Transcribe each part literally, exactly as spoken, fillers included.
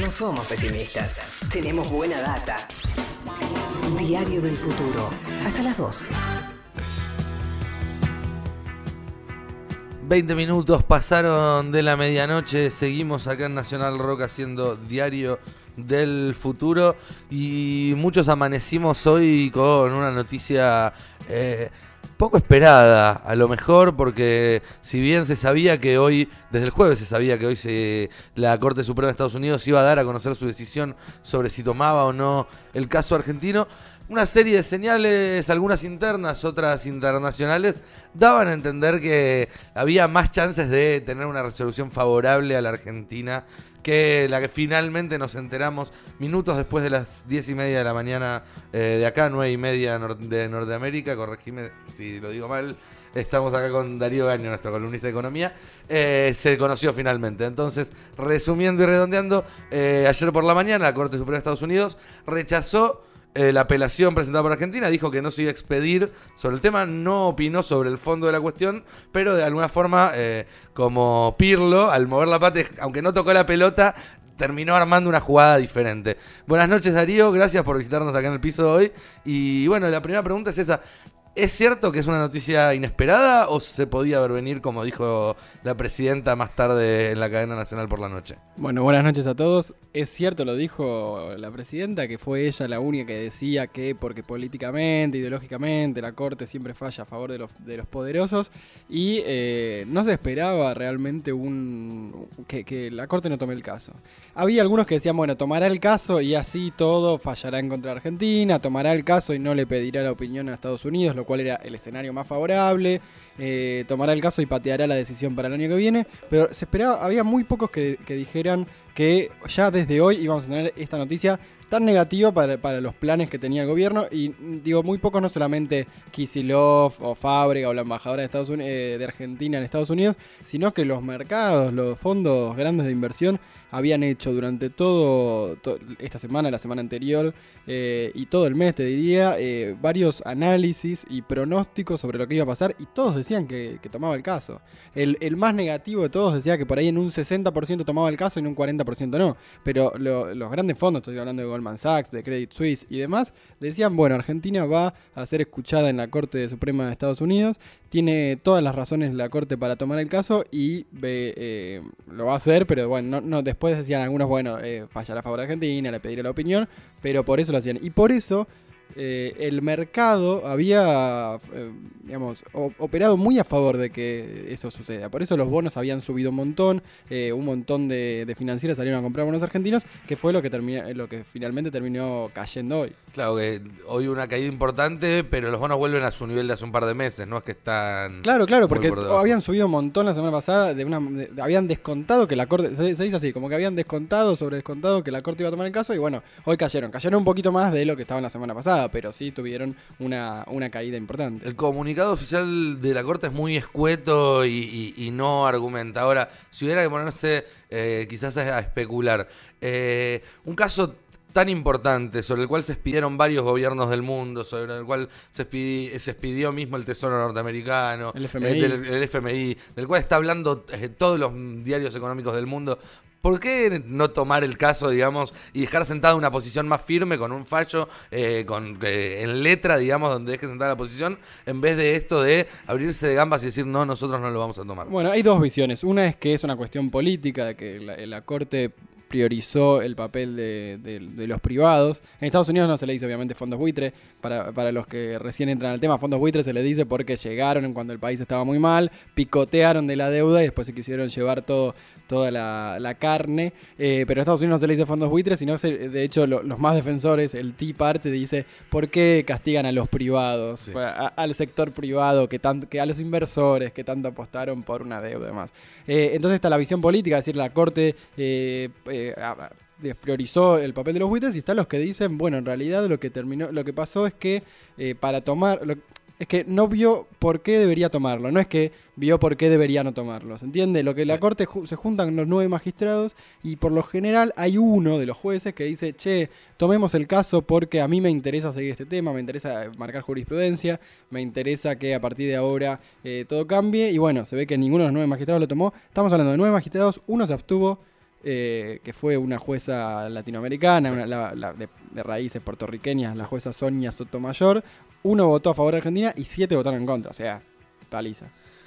No somos pesimistas, tenemos buena data. Diario del Futuro, hasta las dos. veinte minutos pasaron de la medianoche, seguimos acá en Nacional Rock haciendo Diario del Futuro y muchos amanecimos hoy con una noticia eh, poco esperada, a lo mejor, porque si bien se sabía que hoy, desde el jueves se sabía que hoy se, la Corte Suprema de Estados Unidos iba a dar a conocer su decisión sobre si tomaba o no el caso argentino, una serie de señales, algunas internas, otras internacionales, daban a entender que había más chances de tener una resolución favorable a la Argentina que la que finalmente nos enteramos minutos después de las diez y media de la mañana eh, de acá, nueve y media de Norteamérica. Corregime si lo digo mal. Estamos acá con Darío Gaño, nuestro columnista de economía. Eh, se conoció finalmente. Entonces, resumiendo y redondeando, eh, ayer por la mañana la Corte Suprema de Estados Unidos rechazó Eh, la apelación presentada por Argentina, dijo que no se iba a expedir sobre el tema, no opinó sobre el fondo de la cuestión, pero de alguna forma, eh, como Pirlo, al mover la pata, aunque no tocó la pelota, terminó armando una jugada diferente. Buenas noches, Darío, gracias por visitarnos acá en el piso de hoy. Y bueno, la primera pregunta es esa. ¿Es cierto que es una noticia inesperada o se podía ver venir, como dijo la presidenta más tarde en la cadena nacional por la noche? Bueno, buenas noches a todos. Es cierto, lo dijo la presidenta, que fue ella la única que decía que porque políticamente, ideológicamente, la Corte siempre falla a favor de los, de los poderosos y eh, no se esperaba realmente un que, que la Corte no tome el caso. Había algunos que decían, bueno, tomará el caso y así todo fallará en contra de Argentina, tomará el caso y no le pedirá la opinión a Estados Unidos, lo cual era el escenario más favorable, eh, tomará el caso y pateará la decisión para el año que viene, pero se esperaba, había muy pocos que, que dijeran que ya desde hoy íbamos a tener esta noticia tan negativa para, para los planes que tenía el gobierno, y digo muy pocos, no solamente Kicillof o Fábrega o la embajadora de, Estados Unidos, eh, de Argentina en Estados Unidos, sino que los mercados, los fondos grandes de inversión habían hecho durante todo, to, esta semana, la semana anterior eh, y todo el mes, te diría, eh, varios análisis y pronósticos sobre lo que iba a pasar, y todos decían que, que tomaba el caso. El, el más negativo de todos decía que por ahí en un sesenta por ciento tomaba el caso y en un cuarenta por ciento no, pero lo, los grandes fondos, estoy hablando de Goldman Sachs, de Credit Suisse y demás, decían, bueno, Argentina va a ser escuchada en la Corte Suprema de Estados Unidos, tiene todas las razones la Corte para tomar el caso y ve, eh, lo va a hacer, pero bueno, no, no, después decían algunos, bueno, eh, fallará a favor de Argentina, le pediré la opinión, pero por eso lo hacían. Y por eso eh, el mercado había, eh, digamos, o, operado muy a favor de que eso suceda. Por eso los bonos habían subido un montón, eh, un montón de, de financieras salieron a comprar bonos argentinos, que fue lo que, termina, lo que finalmente terminó cayendo hoy. Claro que hoy una caída importante, pero los bonos vuelven a su nivel de hace un par de meses, no es que están... Claro, claro, porque por habían subido un montón la semana pasada, de una, de, habían descontado que la Corte, se, se dice así, como que habían descontado, sobre descontado que la Corte iba a tomar el caso, y bueno, hoy cayeron, cayeron un poquito más de lo que estaban la semana pasada, pero sí tuvieron una, una caída importante. El comunicado oficial de la Corte es muy escueto y, y, y no argumenta. Ahora, si hubiera que ponerse eh, quizás a, a especular, eh, un caso tan importante, sobre el cual se expidieron varios gobiernos del mundo, sobre el cual se, expidi, se expidió mismo el Tesoro norteamericano, el F M I, eh, del, el F M I, del cual está hablando eh, todos los diarios económicos del mundo. ¿Por qué no tomar el caso, digamos, y dejar sentada una posición más firme con un fallo eh, con, eh, en letra, digamos, donde deje sentada la posición, en vez de esto de abrirse de gambas y decir, no, nosotros no lo vamos a tomar? Bueno, hay dos visiones. Una es que es una cuestión política, de que la, la Corte priorizó el papel de, de, de los privados. En Estados Unidos no se le dice obviamente fondos buitre, para, para los que recién entran al tema, fondos buitre se le dice porque llegaron cuando el país estaba muy mal, picotearon de la deuda y después se quisieron llevar todo, toda la, la carne, eh, pero en Estados Unidos no se le dice fondos buitres, sino se, de hecho lo, los más defensores, el Tea Party dice, ¿por qué castigan a los privados? Sí. A, al sector privado, que, tanto, que a los inversores que tanto apostaron por una deuda y demás. Eh, entonces está la visión política, es decir, la Corte eh, eh, priorizó el papel de los buitres, y están los que dicen, bueno, en realidad lo que terminó, lo que pasó es que eh, para tomar... Lo, es que no vio por qué debería tomarlo, no es que vio por qué debería no tomarlo, ¿se entiende? Lo que la Corte ju- se juntan los nueve magistrados y por lo general hay uno de los jueces que dice, che, tomemos el caso porque a mí me interesa seguir este tema, me interesa marcar jurisprudencia, me interesa que a partir de ahora eh, todo cambie, y bueno, se ve que ninguno de los nueve magistrados lo tomó. Estamos hablando de nueve magistrados, uno se abstuvo, eh, que fue una jueza latinoamericana, una, la, la, de, de raíces puertorriqueñas, la jueza Sonia Sotomayor. Uno votó a favor de Argentina y siete votaron en contra, o sea, paliza.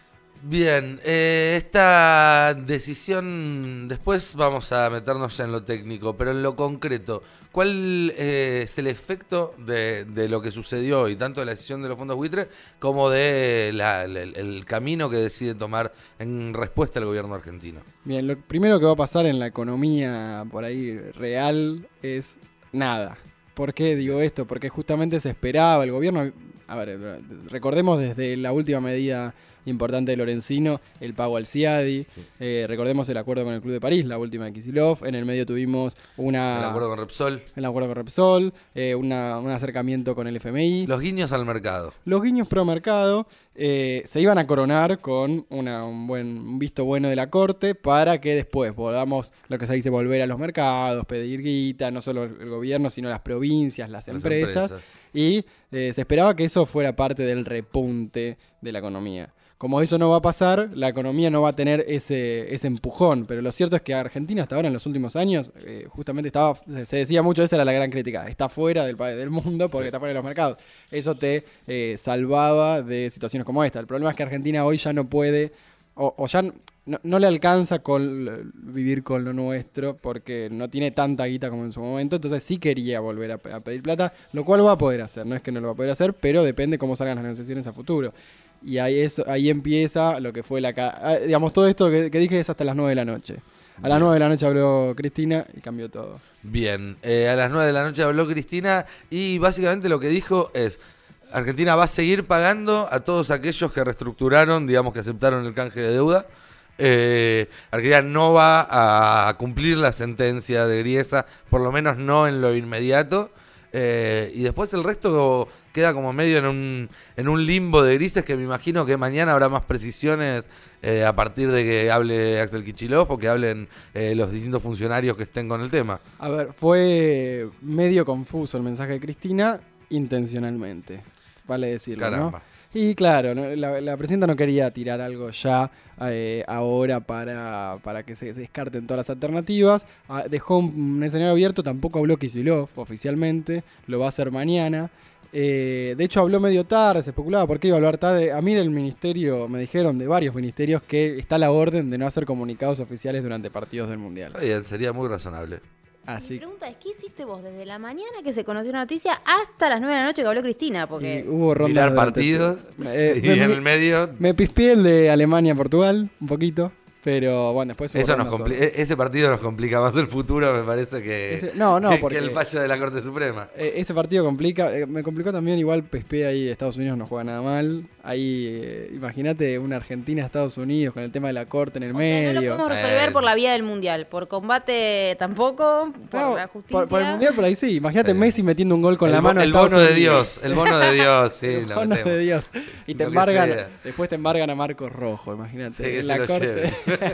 Bien, eh, esta decisión, después vamos a meternos ya en lo técnico, pero en lo concreto, ¿cuál eh, es el efecto de, de lo que sucedió hoy, tanto de la decisión de los fondos buitres como de la, la, el, el camino que decide tomar en respuesta al gobierno argentino? Bien, lo primero que va a pasar en la economía por ahí real es nada. ¿Por qué digo esto? Porque justamente se esperaba el gobierno. A ver, recordemos desde la última medida importante de Lorenzino, el pago al CIADI. Sí. Eh, recordemos el acuerdo con el Club de París, la última de Kicillof. En el medio tuvimos una... El acuerdo con Repsol. El acuerdo con Repsol, eh, una, un acercamiento con el F M I. Los guiños al mercado. Los guiños pro mercado. Eh, se iban a coronar con una, un buen un visto bueno de la Corte para que después podamos, lo que se dice, volver a los mercados, pedir guita, no solo el gobierno, sino las provincias, las, las empresas. empresas. Y eh, se esperaba que eso fuera parte del repunte de la economía. Como eso no va a pasar, la economía no va a tener ese, ese empujón. Pero lo cierto es que Argentina hasta ahora, en los últimos años, eh, justamente estaba, se decía mucho, esa era la gran crítica, está fuera del, del mundo porque sí. está fuera de los mercados. Eso te eh, salvaba de situaciones como esta. El problema es que Argentina hoy ya no puede, o, o ya no, no le alcanza con vivir con lo nuestro porque no tiene tanta guita como en su momento. Entonces sí quería volver a, a pedir plata, lo cual va a poder hacer. No es que no lo va a poder hacer, pero depende cómo salgan las negociaciones a futuro. Y ahí, eso, ahí empieza lo que fue la... Digamos, todo esto que, que dije es hasta las nueve de la noche. A las nueve de la noche habló Cristina y cambió todo. Bien, eh, a las nueve de la noche habló Cristina y básicamente lo que dijo es: Argentina va a seguir pagando a todos aquellos que reestructuraron, digamos que aceptaron el canje de deuda. Eh, Argentina no va a cumplir la sentencia de Griesa, por lo menos no en lo inmediato. Eh, y después el resto queda como medio en un, en un limbo de grises que me imagino que mañana habrá más precisiones eh, a partir de que hable Axel Kicillof o que hablen eh, los distintos funcionarios que estén con el tema. A ver, fue medio confuso el mensaje de Cristina intencionalmente, vale decirlo, Caramba. ¿no? Y claro, la, la presidenta no quería tirar algo ya eh, ahora para, para que se descarten todas las alternativas. Ah, dejó un, un escenario abierto, tampoco habló Kicillof oficialmente, lo va a hacer mañana. Eh, de hecho habló medio tarde, se especulaba por qué iba a hablar tarde. A mí del ministerio, me dijeron de varios ministerios que está la orden de no hacer comunicados oficiales durante partidos del Mundial. Está bien, sería muy razonable. Así. Mi pregunta es, ¿qué hiciste vos desde la mañana que se conoció la noticia hasta las nueve de la noche que habló Cristina? Porque y hubo rondas mirar partidos eh, y me, en el medio... Me pispié el de Alemania-Portugal un poquito, pero bueno, después... Eso nos compli- ese partido nos complica más el futuro, me parece, que, ese, no, no, que, porque, que el fallo de la Corte Suprema. Eh, ese partido complica, eh, me complicó también, igual pispié ahí, Estados Unidos no juega nada mal. Ahí, eh, imagínate una Argentina-Estados Unidos con el tema de la Corte en el o medio. Sea, no lo podemos resolver eh. por la vía del Mundial, por combate tampoco, por no, la justicia. Por, por el Mundial por ahí sí, imagínate eh. Messi metiendo un gol con el la mano. El bono de Dios, el bono de Dios, sí. El bono de Dios. Y te Lo embargan, después te embargan a Marcos Rojo, imagínate. Sí, en la Corte.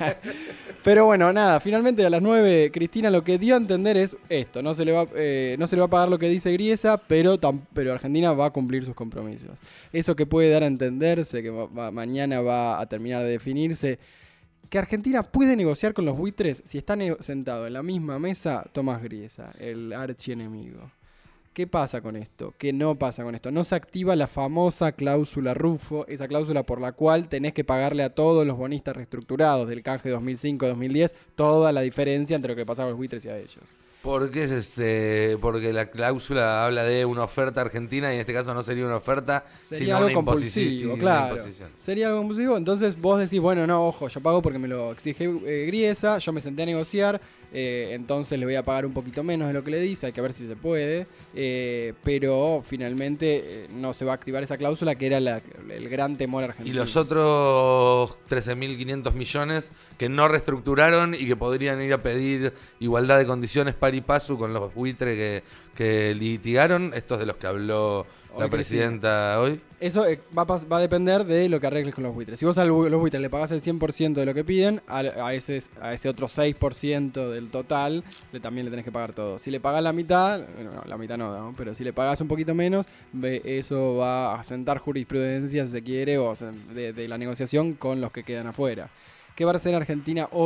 Pero Pero bueno, nada, finalmente a las nueve Cristina lo que dio a entender es esto, no se le va, eh, no se le va a pagar lo que dice Griesa, pero, tam, pero Argentina va a cumplir sus compromisos. Eso que puede dar a entenderse, que va, va, mañana va a terminar de definirse, que Argentina puede negociar con los buitres si está sentado en la misma mesa Tomás Griesa, el archienemigo. ¿Qué pasa con esto? ¿Qué no pasa con esto? No se activa la famosa cláusula Rufo, esa cláusula por la cual tenés que pagarle a todos los bonistas reestructurados del canje dos mil cinco dos mil diez toda la diferencia entre lo que pasaba a los buitres y a ellos. ¿Por qué es este? Porque la cláusula habla de una oferta argentina y en este caso no sería una oferta, sería sino algo una compulsivo, imposición. Claro. Una imposición. Sería algo compulsivo, entonces vos decís, bueno, no, ojo, yo pago porque me lo exige eh, Griesa, yo me senté a negociar, eh, entonces le voy a pagar un poquito menos de lo que le dice, hay que ver si se puede, eh, pero finalmente eh, no se va a activar esa cláusula que era la, el gran temor argentino. Y los otros trece mil quinientos millones que no reestructuraron y que podrían ir a pedir igualdad de condiciones pari passu con los buitres que, que litigaron, estos de los que habló hoy la presidenta hoy. Eso eh, va, a, va a depender de lo que arregles con los buitres. Si vos a los buitres le pagás el cien por ciento de lo que piden, a, a, ese, a ese otro seis por ciento del total le, también le tenés que pagar todo. Si le pagás la mitad, no, la mitad no, ¿no? Pero si le pagás un poquito menos, ve, eso va a sentar jurisprudencia, si se quiere, o sea, de, de la negociación con los que quedan afuera. ¿Qué va a hacer Argentina hoy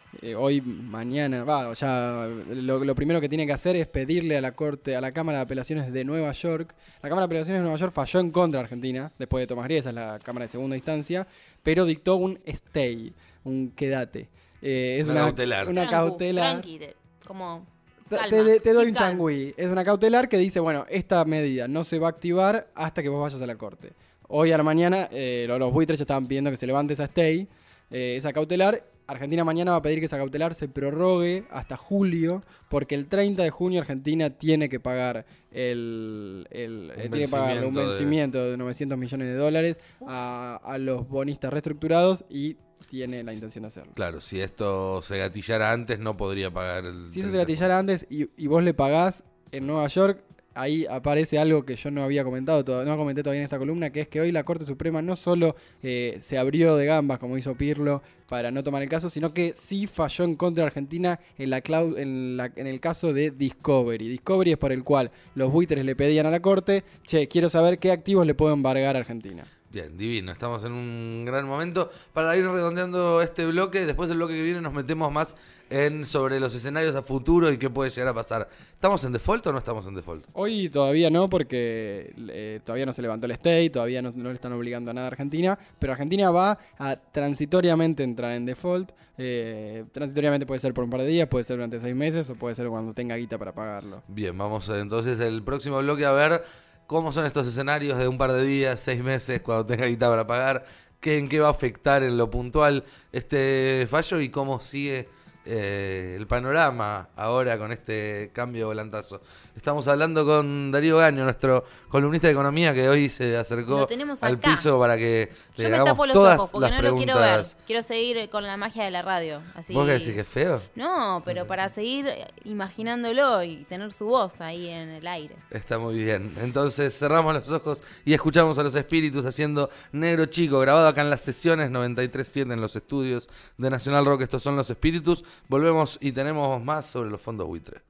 eh, hoy, mañana, va, ya lo, lo primero que tiene que hacer es pedirle a la Corte, a la Cámara de Apelaciones de Nueva York. La Cámara de Apelaciones de Nueva York falló en contra de Argentina, después de Tomás Griesa, es la Cámara de Segunda Instancia, pero dictó un stay, un quédate. Eh, es Una una, cautelar. Una Trancu, cautelar. tranqui, te- como Te, calma, te- te doy keep un calm. changüí. Es una cautelar que dice, bueno, esta medida no se va a activar hasta que vos vayas a la corte. Hoy a la mañana eh, los, los buitres ya estaban pidiendo que se levante esa stay, eh, esa cautelar. Argentina mañana va a pedir que esa cautelar se prorrogue hasta julio, porque el treinta de junio Argentina tiene que pagar el, el eh, tiene que pagarle un vencimiento de- vencimiento de novecientos millones de dólares a, a los bonistas reestructurados y tiene la intención de hacerlo. Claro, si esto se gatillara antes, no podría pagar el. Si eso se gatillara antes y, y vos le pagás en Nueva York, ahí aparece algo que yo no había comentado, to- no comenté todavía en esta columna, que es que hoy la Corte Suprema no solo eh, se abrió de gambas, como hizo Pirlo, para no tomar el caso, sino que sí falló en contra de Argentina en, la clau- en, la- en el caso de Discovery. Discovery es por el cual los buitres le pedían a la Corte, che, quiero saber qué activos le puedo embargar a Argentina. Bien, divino. Estamos en un gran momento para ir redondeando este bloque. Después del bloque que viene nos metemos más en sobre los escenarios a futuro y qué puede llegar a pasar. ¿Estamos en default o no estamos en default? Hoy todavía no, porque eh, todavía no se levantó el stay, todavía no, no le están obligando a nada a Argentina, pero Argentina va a transitoriamente entrar en default. Eh, transitoriamente puede ser por un par de días, puede ser durante seis meses o puede ser cuando tenga guita para pagarlo. Bien, vamos eh, entonces el próximo bloque a ver cómo son estos escenarios de un par de días, seis meses, cuando tenga guita para pagar, qué, en qué va a afectar en lo puntual este fallo y cómo sigue eh, el panorama ahora con este cambio de volantazo. Estamos hablando con Darío Gaño, nuestro columnista de economía, que hoy se acercó Lo tenemos al acá. piso para que le Yo me hagamos tapo los todas ojos porque las no lo quiero ver. preguntas. Quiero seguir con la magia de la radio. Así... ¿Vos qué decís que es feo? No, pero para seguir imaginándolo y tener su voz ahí en el aire. Está muy bien. Entonces cerramos los ojos y escuchamos a los espíritus haciendo Negro Chico, grabado acá en las sesiones noventa y tres punto siete en los estudios de Nacional Rock. Estos son los espíritus. Volvemos y tenemos más sobre los fondos buitre.